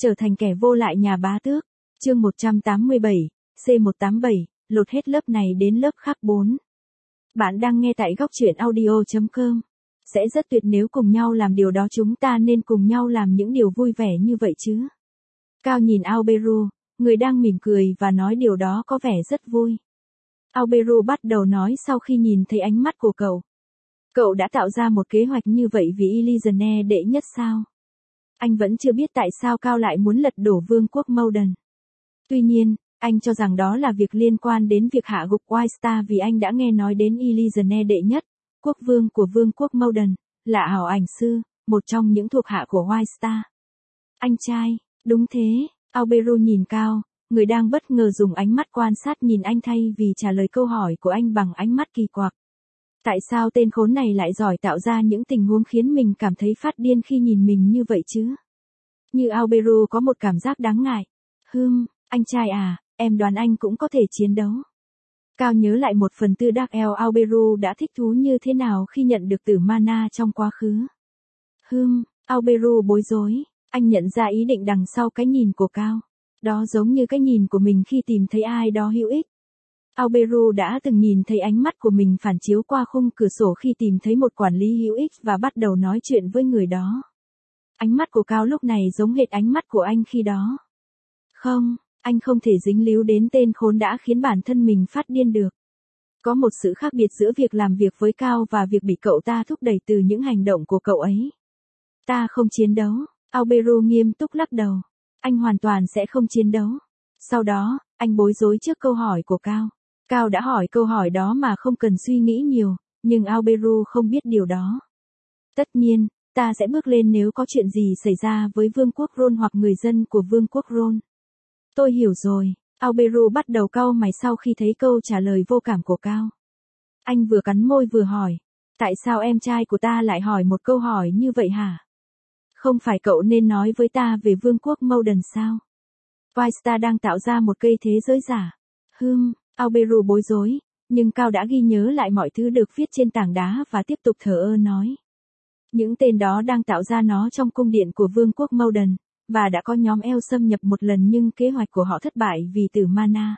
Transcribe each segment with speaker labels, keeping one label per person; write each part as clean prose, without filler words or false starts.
Speaker 1: Trở thành kẻ vô lại nhà bá tước. Chương 187, C187, lột hết lớp này đến lớp khác 4. Bạn đang nghe tại góc truyện audio.com. Sẽ rất tuyệt nếu cùng nhau làm điều đó, chúng ta nên cùng nhau làm những điều vui vẻ như vậy chứ. Cao nhìn Alberu, người đang mỉm cười và nói điều đó có vẻ rất vui. Alberu bắt đầu nói sau khi nhìn thấy ánh mắt của cậu. Cậu đã tạo ra một kế hoạch như vậy vì Elysiane đệ nhất sao? Anh vẫn chưa biết tại sao Cao lại muốn lật đổ vương quốc Maudan. Tuy nhiên, anh cho rằng đó là việc liên quan đến việc hạ gục White Star vì anh đã nghe nói đến Elysiane đệ nhất, quốc vương của vương quốc Maudan, là ảo ảnh sư, một trong những thuộc hạ của White Star. Anh trai, đúng thế, Alberu nhìn Cao, người đang bất ngờ dùng ánh mắt quan sát nhìn anh thay vì trả lời câu hỏi của anh bằng ánh mắt kỳ quặc. Tại sao tên khốn này lại giỏi tạo ra những tình huống khiến mình cảm thấy phát điên khi nhìn mình như vậy chứ? Như Alberu có một cảm giác đáng ngại. Anh trai à, em đoán anh cũng có thể chiến đấu. Cao nhớ lại một phần tư Dark Elf Alberu đã thích thú như thế nào khi nhận được tử mana trong quá khứ. Alberu bối rối, anh nhận ra ý định đằng sau cái nhìn của Cao. Đó giống như cái nhìn của mình khi tìm thấy ai đó hữu ích. Alberu đã từng nhìn thấy ánh mắt của mình phản chiếu qua khung cửa sổ khi tìm thấy một quản lý hữu ích và bắt đầu nói chuyện với người đó. Ánh mắt của Cao lúc này giống hệt ánh mắt của anh khi đó. Không, anh không thể dính líu đến tên khốn đã khiến bản thân mình phát điên được. Có một sự khác biệt giữa việc làm việc với Cao và việc bị cậu ta thúc đẩy từ những hành động của cậu ấy. Ta không chiến đấu, Alberu nghiêm túc lắc đầu. Anh hoàn toàn sẽ không chiến đấu. Sau đó, anh bối rối trước câu hỏi của Cao. Cao đã hỏi câu hỏi đó mà không cần suy nghĩ nhiều, nhưng Alberu không biết điều đó. Tất nhiên, ta sẽ bước lên nếu có chuyện gì xảy ra với vương quốc Ron hoặc người dân của vương quốc Ron. Tôi hiểu rồi, Alberu bắt đầu cau mày sau khi thấy câu trả lời vô cảm của Cao. Anh vừa cắn môi vừa hỏi, tại sao em trai của ta lại hỏi một câu hỏi như vậy hả? Không phải cậu nên nói với ta về vương quốc Maudan sao? White Star đang tạo ra một cây thế giới giả. Alberu bối rối, nhưng Cao đã ghi nhớ lại mọi thứ được viết trên tảng đá và tiếp tục thờ ơ nói. Những tên đó đang tạo ra nó trong cung điện của vương quốc Maudan, và đã có nhóm Elf xâm nhập một lần nhưng kế hoạch của họ thất bại vì tử mana.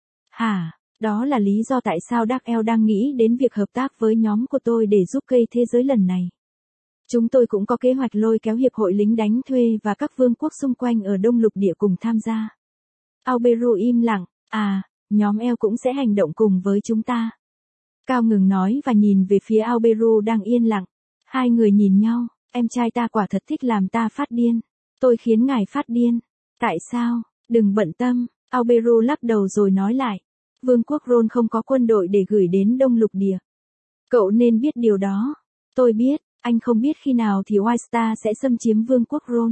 Speaker 1: Đó là lý do tại sao Dark Elf đang nghĩ đến việc hợp tác với nhóm của tôi để giúp cây thế giới lần này. Chúng tôi cũng có kế hoạch lôi kéo hiệp hội lính đánh thuê và các vương quốc xung quanh ở Đông Lục Địa cùng tham gia. Alberu im lặng, nhóm Elf cũng sẽ hành động cùng với chúng ta. Cao ngừng nói và nhìn về phía Alberu đang yên lặng. Hai người nhìn nhau, em trai ta quả thật thích làm ta phát điên. Tôi khiến ngài phát điên. Tại sao? Đừng bận tâm, Alberu lắc đầu rồi nói lại. Vương quốc Ron không có quân đội để gửi đến Đông Lục Địa. Cậu nên biết điều đó. Tôi biết, anh không biết khi nào thì White Star sẽ xâm chiếm vương quốc Ron.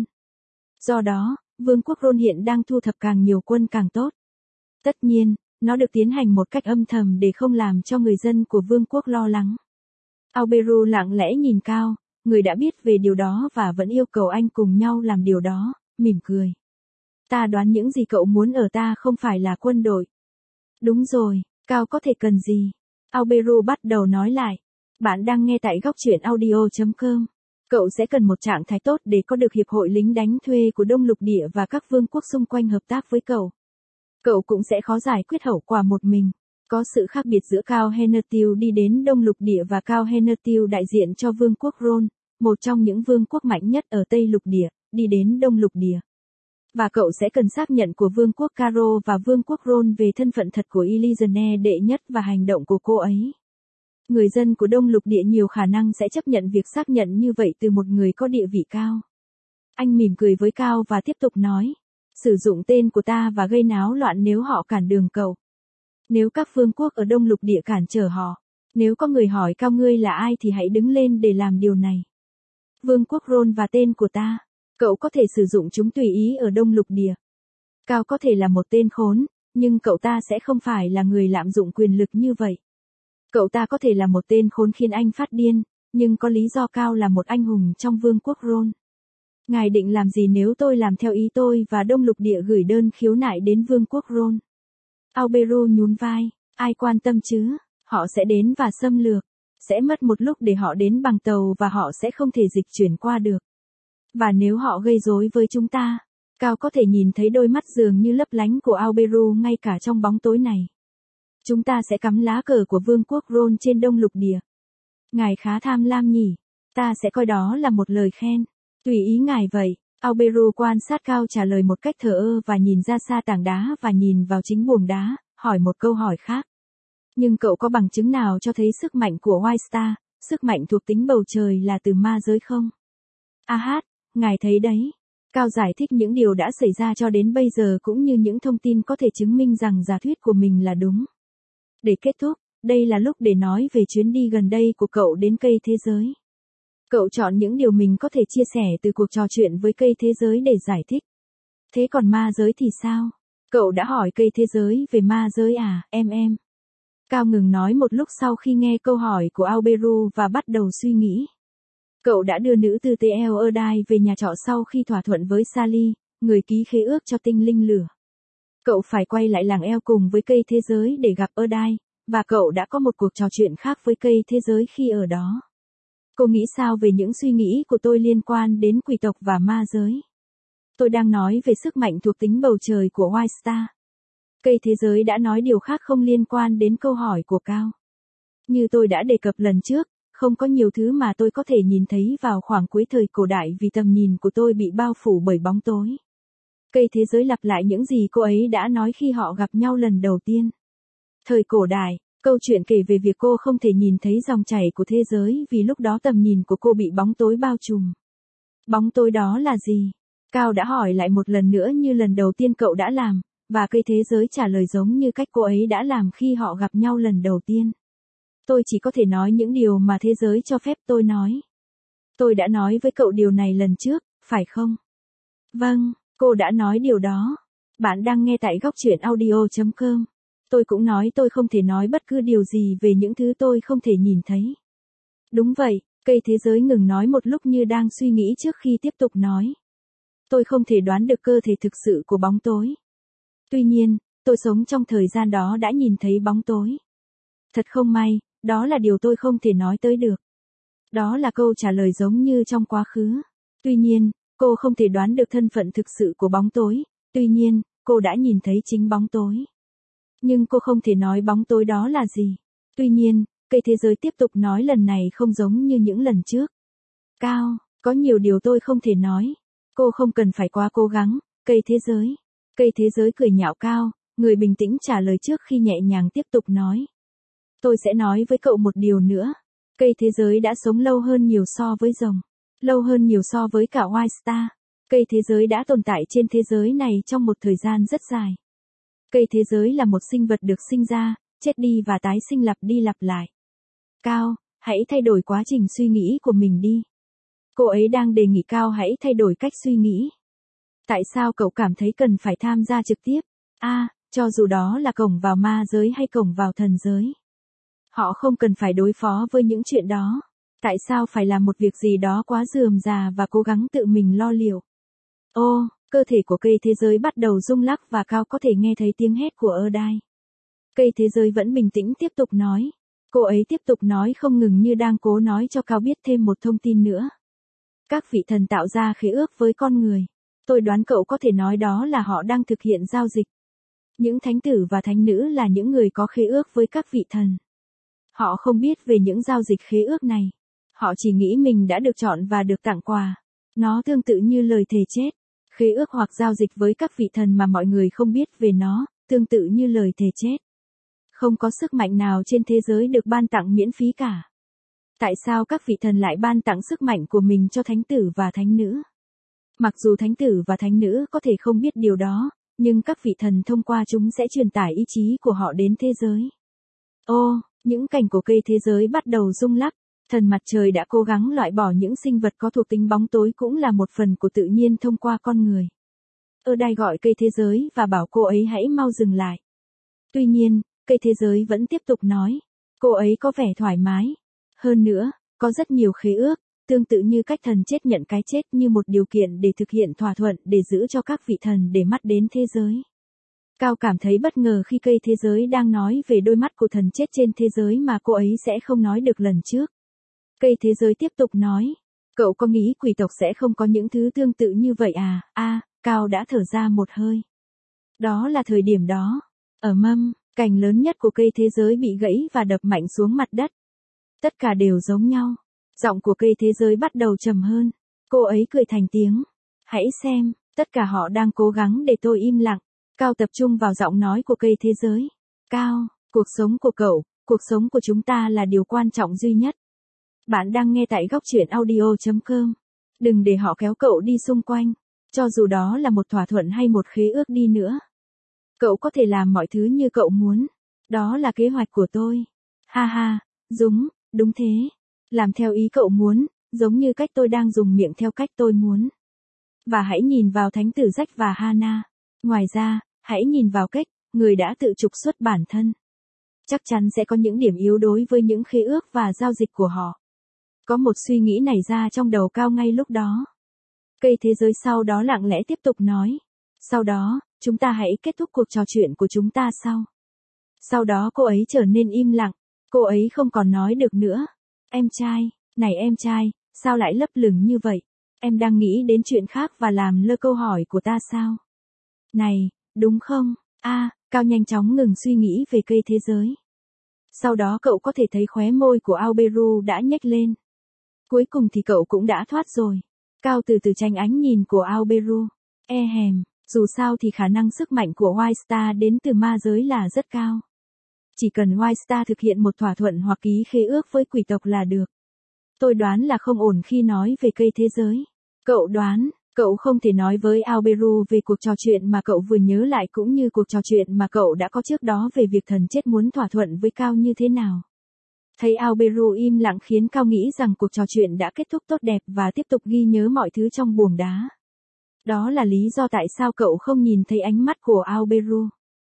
Speaker 1: Do đó, vương quốc Ron hiện đang thu thập càng nhiều quân càng tốt. Tất nhiên, nó được tiến hành một cách âm thầm để không làm cho người dân của vương quốc lo lắng. Alberu lặng lẽ nhìn Cao, người đã biết về điều đó và vẫn yêu cầu anh cùng nhau làm điều đó, mỉm cười. Ta đoán những gì cậu muốn ở ta không phải là quân đội. Đúng rồi, Cao có thể cần gì? Alberu bắt đầu nói lại. Bạn đang nghe tại góc truyện audio.com. Cậu sẽ cần một trạng thái tốt để có được hiệp hội lính đánh thuê của Đông Lục Địa và các vương quốc xung quanh hợp tác với cậu. Cậu cũng sẽ khó giải quyết hậu quả một mình. Có sự khác biệt giữa Cao Henertil đi đến Đông Lục Địa và Cao Henertil đại diện cho vương quốc Ron, một trong những vương quốc mạnh nhất ở Tây Lục Địa, đi đến Đông Lục Địa. Và cậu sẽ cần xác nhận của vương quốc Caro và vương quốc Ron về thân phận thật của Elysiane đệ nhất và hành động của cô ấy. Người dân của Đông Lục Địa nhiều khả năng sẽ chấp nhận việc xác nhận như vậy từ một người có địa vị cao. Anh mỉm cười với Cao và tiếp tục nói. Sử dụng tên của ta và gây náo loạn nếu họ cản đường cậu. Nếu các vương quốc ở Đông Lục Địa cản trở họ. Nếu có người hỏi Cao ngươi là ai thì hãy đứng lên để làm điều này. Vương quốc Ron và tên của ta. Cậu có thể sử dụng chúng tùy ý ở Đông Lục Địa. Cao có thể là một tên khốn, nhưng cậu ta sẽ không phải là người lạm dụng quyền lực như vậy. Cậu ta có thể là một tên khốn khiến anh phát điên, nhưng có lý do Cao là một anh hùng trong vương quốc Ron. Ngài định làm gì nếu tôi làm theo ý tôi và Đông Lục Địa gửi đơn khiếu nại đến vương quốc Ron? Alberu nhún vai, ai quan tâm chứ, họ sẽ đến và xâm lược. Sẽ mất một lúc để họ đến bằng tàu và họ sẽ không thể dịch chuyển qua được. Và nếu họ gây rối với chúng ta, Cao có thể nhìn thấy đôi mắt dường như lấp lánh của Alberu ngay cả trong bóng tối này. Chúng ta sẽ cắm lá cờ của vương quốc Ron trên đông lục địa. Ngài khá tham lam nhỉ, ta sẽ coi đó là một lời khen. Tùy ý ngài vậy. Alberu quan sát Cao trả lời một cách thờ ơ và nhìn ra xa tảng đá và nhìn vào chính buồng đá, hỏi một câu hỏi khác. Nhưng cậu có bằng chứng nào cho thấy sức mạnh của White Star, sức mạnh thuộc tính bầu trời là từ ma giới không? Ngài thấy đấy. Cao giải thích những điều đã xảy ra cho đến bây giờ cũng như những thông tin có thể chứng minh rằng giả thuyết của mình là đúng. Để kết thúc, đây là lúc để nói về chuyến đi gần đây của cậu đến cây thế giới. Cậu chọn những điều mình có thể chia sẻ từ cuộc trò chuyện với cây thế giới để giải thích. Thế còn ma giới thì sao? Cậu đã hỏi cây thế giới về ma giới à, em? Cao ngừng nói một lúc sau khi nghe câu hỏi của Alberu và bắt đầu suy nghĩ. Cậu đã đưa nữ tư tế El Erdai về nhà trọ sau khi thỏa thuận với Sally, người ký khế ước cho tinh linh lửa. Cậu phải quay lại làng El cùng với cây thế giới để gặp Erdai, và cậu đã có một cuộc trò chuyện khác với cây thế giới khi ở đó. Cô nghĩ sao về những suy nghĩ của tôi liên quan đến quỷ tộc và ma giới? Tôi đang nói về sức mạnh thuộc tính bầu trời của White Star. Cây thế giới đã nói điều khác không liên quan đến câu hỏi của Cao. Như tôi đã đề cập lần trước, không có nhiều thứ mà tôi có thể nhìn thấy vào khoảng cuối thời cổ đại vì tầm nhìn của tôi bị bao phủ bởi bóng tối. Cây thế giới lặp lại những gì cô ấy đã nói khi họ gặp nhau lần đầu tiên. Thời cổ đại, câu chuyện kể về việc cô không thể nhìn thấy dòng chảy của thế giới vì lúc đó tầm nhìn của cô bị bóng tối bao trùm. Bóng tối đó là gì? Cao đã hỏi lại một lần nữa như lần đầu tiên cậu đã làm, và cây thế giới trả lời giống như cách cô ấy đã làm khi họ gặp nhau lần đầu tiên. Tôi chỉ có thể nói những điều mà thế giới cho phép tôi nói. Tôi đã nói với cậu điều này lần trước, phải không? Vâng, cô đã nói điều đó. Bạn đang nghe tại góc truyện audio.com. Tôi cũng nói tôi không thể nói bất cứ điều gì về những thứ tôi không thể nhìn thấy. Đúng vậy, cây thế giới ngừng nói một lúc như đang suy nghĩ trước khi tiếp tục nói. Tôi không thể đoán được cơ thể thực sự của bóng tối. Tuy nhiên, tôi sống trong thời gian đó đã nhìn thấy bóng tối. Thật không may, đó là điều tôi không thể nói tới được. Đó là câu trả lời giống như trong quá khứ. Tuy nhiên, cô không thể đoán được thân phận thực sự của bóng tối. Tuy nhiên, cô đã nhìn thấy chính bóng tối. Nhưng cô không thể nói bóng tối đó là gì. Tuy nhiên, cây thế giới tiếp tục nói lần này không giống như những lần trước. Cao, có nhiều điều tôi không thể nói. Cô không cần phải quá cố gắng, cây thế giới. Cây thế giới cười nhạo Cao, người bình tĩnh trả lời trước khi nhẹ nhàng tiếp tục nói. Tôi sẽ nói với cậu một điều nữa. Cây thế giới đã sống lâu hơn nhiều so với rồng. Lâu hơn nhiều so với cả White Star. Cây thế giới đã tồn tại trên thế giới này trong một thời gian rất dài. Cây thế giới là một sinh vật được sinh ra, chết đi và tái sinh lặp đi lặp lại. Cao, hãy thay đổi quá trình suy nghĩ của mình đi. Cô ấy đang đề nghị Cao hãy thay đổi cách suy nghĩ. Tại sao cậu cảm thấy cần phải tham gia trực tiếp? Cho dù đó là cổng vào ma giới hay cổng vào thần giới. Họ không cần phải đối phó với những chuyện đó. Tại sao phải làm một việc gì đó quá rườm rà và cố gắng tự mình lo liệu? Cơ thể của cây thế giới bắt đầu rung lắc và Cao có thể nghe thấy tiếng hét của Erdai. Cây thế giới vẫn bình tĩnh tiếp tục nói. Cô ấy tiếp tục nói không ngừng như đang cố nói cho Cao biết thêm một thông tin nữa. Các vị thần tạo ra khế ước với con người. Tôi đoán cậu có thể nói đó là họ đang thực hiện giao dịch. Những thánh tử và thánh nữ là những người có khế ước với các vị thần. Họ không biết về những giao dịch khế ước này. Họ chỉ nghĩ mình đã được chọn và được tặng quà. Nó tương tự như lời thề chết. Khế ước hoặc giao dịch với các vị thần mà mọi người không biết về nó, tương tự như lời thề chết. Không có sức mạnh nào trên thế giới được ban tặng miễn phí cả. Tại sao các vị thần lại ban tặng sức mạnh của mình cho thánh tử và thánh nữ? Mặc dù thánh tử và thánh nữ có thể không biết điều đó, nhưng các vị thần thông qua chúng sẽ truyền tải ý chí của họ đến thế giới. Những cành của cây thế giới bắt đầu rung lắc. Thần mặt trời đã cố gắng loại bỏ những sinh vật có thuộc tính bóng tối cũng là một phần của tự nhiên thông qua con người. Erdai gọi cây thế giới và bảo cô ấy hãy mau dừng lại. Tuy nhiên, cây thế giới vẫn tiếp tục nói. Cô ấy có vẻ thoải mái. Hơn nữa, có rất nhiều khế ước, tương tự như cách thần chết nhận cái chết như một điều kiện để thực hiện thỏa thuận để giữ cho các vị thần để mắt đến thế giới. Cao cảm thấy bất ngờ khi cây thế giới đang nói về đôi mắt của thần chết trên thế giới mà cô ấy sẽ không nói được lần trước. Cây thế giới tiếp tục nói. Cậu có nghĩ quỷ tộc sẽ không có những thứ tương tự như vậy à? Cao đã thở ra một hơi. Đó là thời điểm đó. Ở mâm, cành lớn nhất của cây thế giới bị gãy và đập mạnh xuống mặt đất. Tất cả đều giống nhau. Giọng của cây thế giới bắt đầu trầm hơn. Cô ấy cười thành tiếng. Hãy xem, tất cả họ đang cố gắng để tôi im lặng. Cao tập trung vào giọng nói của cây thế giới. Cao, cuộc sống của cậu, cuộc sống của chúng ta là điều quan trọng duy nhất. Bạn đang nghe tại góc truyện audio.com. Đừng để họ kéo cậu đi xung quanh. Cho dù đó là một thỏa thuận hay một khế ước đi nữa. Cậu có thể làm mọi thứ như cậu muốn. Đó là kế hoạch của tôi. Ha ha, đúng thế. Làm theo ý cậu muốn, giống như cách tôi đang dùng miệng theo cách tôi muốn. Và hãy nhìn vào thánh tử Jack và Hannah. Ngoài ra, hãy nhìn vào cách, người đã tự trục xuất bản thân. Chắc chắn sẽ có những điểm yếu đối với những khế ước và giao dịch của họ. Có một suy nghĩ nảy ra trong đầu Cao ngay lúc đó. Cây thế giới sau đó lặng lẽ tiếp tục nói. Sau đó, chúng ta hãy kết thúc cuộc trò chuyện của chúng ta sau. Sau đó cô ấy trở nên im lặng. Cô ấy không còn nói được nữa. Em trai, này em trai, sao lại lấp lửng như vậy? Em đang nghĩ đến chuyện khác và làm lơ câu hỏi của ta sao? Này, đúng không? Cao nhanh chóng ngừng suy nghĩ về cây thế giới. Sau đó cậu có thể thấy khóe môi của Alberu đã nhếch lên. Cuối cùng thì cậu cũng đã thoát rồi. Cao từ từ tránh ánh nhìn của Alberu. Dù sao thì khả năng sức mạnh của White Star đến từ ma giới là rất cao. Chỉ cần White Star thực hiện một thỏa thuận hoặc ký khế ước với quỷ tộc là được. Tôi đoán là không ổn khi nói về cây thế giới. Cậu đoán, cậu không thể nói với Alberu về cuộc trò chuyện mà cậu vừa nhớ lại cũng như cuộc trò chuyện mà cậu đã có trước đó về việc thần chết muốn thỏa thuận với Cao như thế nào. Thấy Alberu im lặng khiến Cao nghĩ rằng cuộc trò chuyện đã kết thúc tốt đẹp và tiếp tục ghi nhớ mọi thứ trong buồng đá. Đó là lý do tại sao cậu không nhìn thấy ánh mắt của Alberu.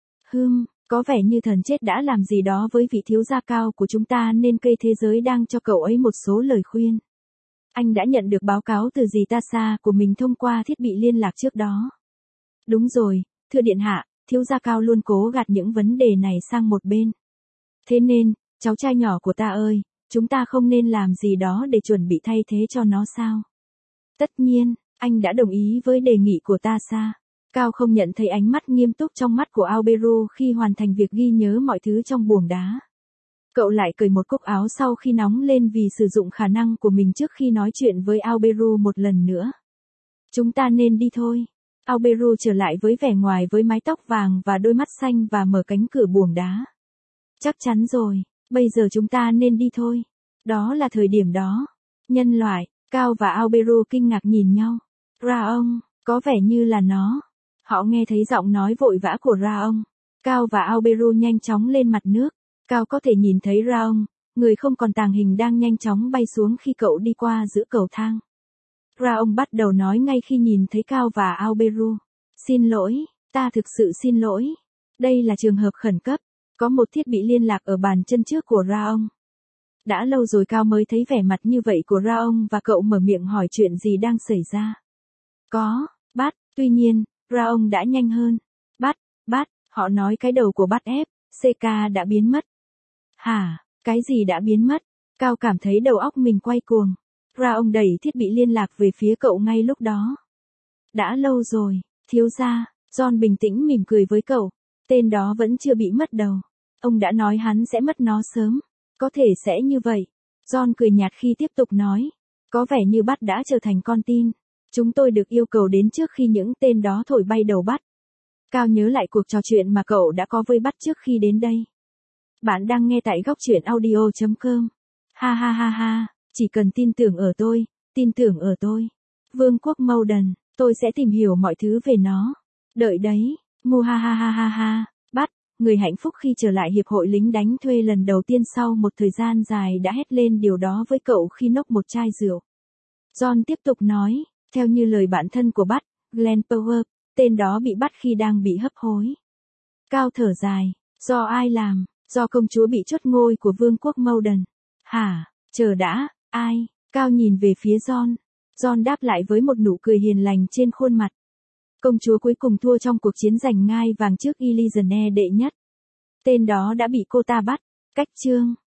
Speaker 1: Có vẻ như thần chết đã làm gì đó với vị thiếu gia Cao của chúng ta nên cây thế giới đang cho cậu ấy một số lời khuyên. Anh đã nhận được báo cáo từ dì Tasa của mình thông qua thiết bị liên lạc trước đó. Đúng rồi, thưa điện hạ, thiếu gia Cao luôn cố gạt những vấn đề này sang một bên. Thế nên, cháu trai nhỏ của ta ơi, chúng ta không nên làm gì đó để chuẩn bị thay thế cho nó sao? Tất nhiên, anh đã đồng ý với đề nghị của Tasa. Cao không nhận thấy ánh mắt nghiêm túc trong mắt của Alberu khi hoàn thành việc ghi nhớ mọi thứ trong buồng đá. Cậu lại cởi một cúc áo sau khi nóng lên vì sử dụng khả năng của mình trước khi nói chuyện với Alberu một lần nữa. Chúng ta nên đi thôi. Alberu trở lại với vẻ ngoài với mái tóc vàng và đôi mắt xanh và mở cánh cửa buồng đá. Chắc chắn rồi, bây giờ chúng ta nên đi thôi. Đó là thời điểm đó. Nhân loại, Cao và Alberu kinh ngạc nhìn nhau. Raong, có vẻ như là nó. Họ nghe thấy giọng nói vội vã của Raong. Cao và Alberu nhanh chóng lên mặt nước. Cao có thể nhìn thấy Raong, người không còn tàng hình đang nhanh chóng bay xuống khi cậu đi qua giữa cầu thang. Raong bắt đầu nói ngay khi nhìn thấy Cao và Alberu. Xin lỗi, ta thực sự xin lỗi. Đây là trường hợp khẩn cấp. Có một thiết bị liên lạc ở bàn chân trước của Raong. Đã lâu rồi Cao mới thấy vẻ mặt như vậy của Raong và cậu mở miệng hỏi chuyện gì đang xảy ra. Bắt, tuy nhiên, Raong đã nhanh hơn. Bắt, họ nói cái đầu của bắt ép, CK đã biến mất. Hả, cái gì đã biến mất? Cao cảm thấy đầu óc mình quay cuồng. Raong đẩy thiết bị liên lạc về phía cậu ngay lúc đó. Đã lâu rồi, thiếu gia, John bình tĩnh mỉm cười với cậu. Tên đó vẫn chưa bị mất đầu. Ông đã nói hắn sẽ mất nó sớm. Có thể sẽ như vậy. John cười nhạt khi tiếp tục nói. Có vẻ như bắt đã trở thành con tin. Chúng tôi được yêu cầu đến trước khi những tên đó thổi bay đầu bắt. Cao nhớ lại cuộc trò chuyện mà cậu đã có với bắt trước khi đến đây. Bạn đang nghe tại góc truyện audio.com. Ha ha ha ha, chỉ cần tin tưởng ở tôi. Vương quốc Maudan, tôi sẽ tìm hiểu mọi thứ về nó. Đợi đấy, mu ha ha ha ha ha, bắt, người hạnh phúc khi trở lại hiệp hội lính đánh thuê lần đầu tiên sau một thời gian dài đã hét lên điều đó với cậu khi nốc một chai rượu. John tiếp tục nói, theo như lời bạn thân của bắt, Glenn Power, tên đó bị bắt khi đang bị hấp hối. Cao thở dài, do ai làm? Do công chúa bị chốt ngôi của vương quốc Maudan. Hả, chờ đã, ai? Cao nhìn về phía John. John đáp lại với một nụ cười hiền lành trên khuôn mặt. Công chúa cuối cùng thua trong cuộc chiến giành ngai vàng trước Elysiane đệ nhất. Tên đó đã bị cô ta bắt. Cách chương.